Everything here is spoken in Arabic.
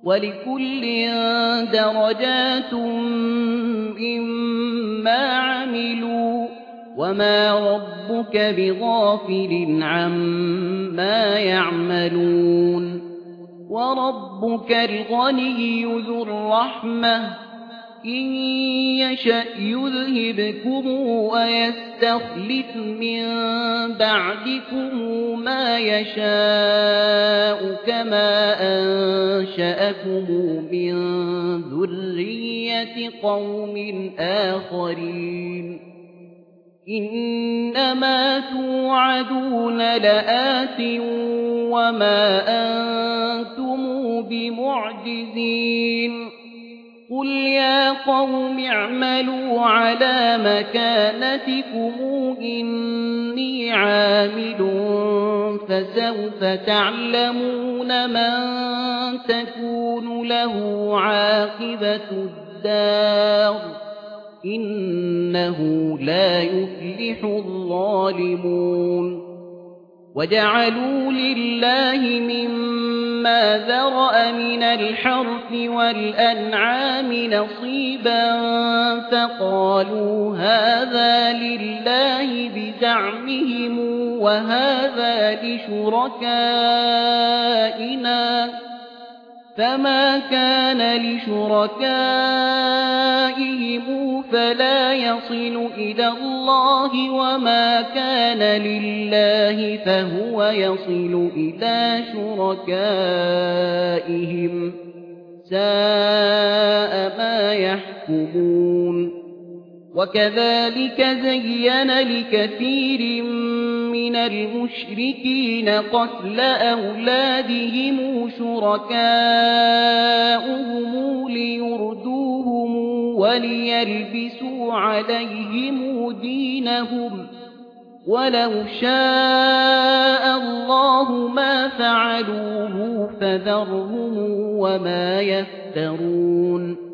وَلِكُلٍّ دَرَجَاتٌ مِّمَّا عَمِلُوا وَمَا رَبُّكَ بِغَافِلٍ عَمَّا يَعْمَلُونَ وَرَبُّكَ الْغَنِيُّ ذُو الرَّحْمَةِ إِن يَشَأْ يُذْهِبْكُمْ وَيَسْتَخْلِفْ مِن بَعْدِكُم مَّا يَشَاءُ كَمَا أَنشَأَكُم مِّن ذُرِّيَّةِ قَوْمٍ آخَرِينَ إِنَّمَا تُوعَدُونَ لَآتٍ وَمَا أَنتُمْ بِمُعْجِزِينَ قُلْ يَا قَوْمِ اعْمَلُوا عَلَىٰ مَكَانَتِكُمْ إِنِّي عَامِلٌ فَسَوْفَ تَعْلَمُونَ مَن تَكُونُ لَهُ عَاقِبَةُ الدَّارِ ۗ إِنَّهُ لَا يُفْلِحُ الظَّالِمُونَ وَجَعَلُوا لِلَّهِ مِمَّا ذَرَأَ مِنَ الْحَرْثِ وَالْأَنْعَامِ نَصِيبًا فَقَالُوا هَٰذَا لِلَّهِ بِزَعْمِهِمْ وَهَٰذَا لِشُرَكَائِنَا فَمَا كَانَ لِشُرَكَائِهِمْ فَلَا يَصِلُ إِلَى اللَّهِ وَمَا كَانَ لِلَّهِ فَهُوَ يَصِلُ إِلَىٰ شُرَكَائِهِمْ ۗ سَاءَ مَا يَحْكُمُونَ وَكَذَٰلِكَ زَيَّنَ لِكَثِيرٍ مِّنَ الْمُشْرِكِينَ قَتْلَ أَوْلَادِهِمْ شُرَكَاؤُهُمْ لِيُرْدُوهُمْ وَلِيَلْبِسُوا عَلَيْهِمْ دِينَهُمْ ۖ وَلَوْ شَاءَ اللَّهُ مَا فَعَلُوهُ فَذَرْهُمْ وَمَا يَفْتَرُونَ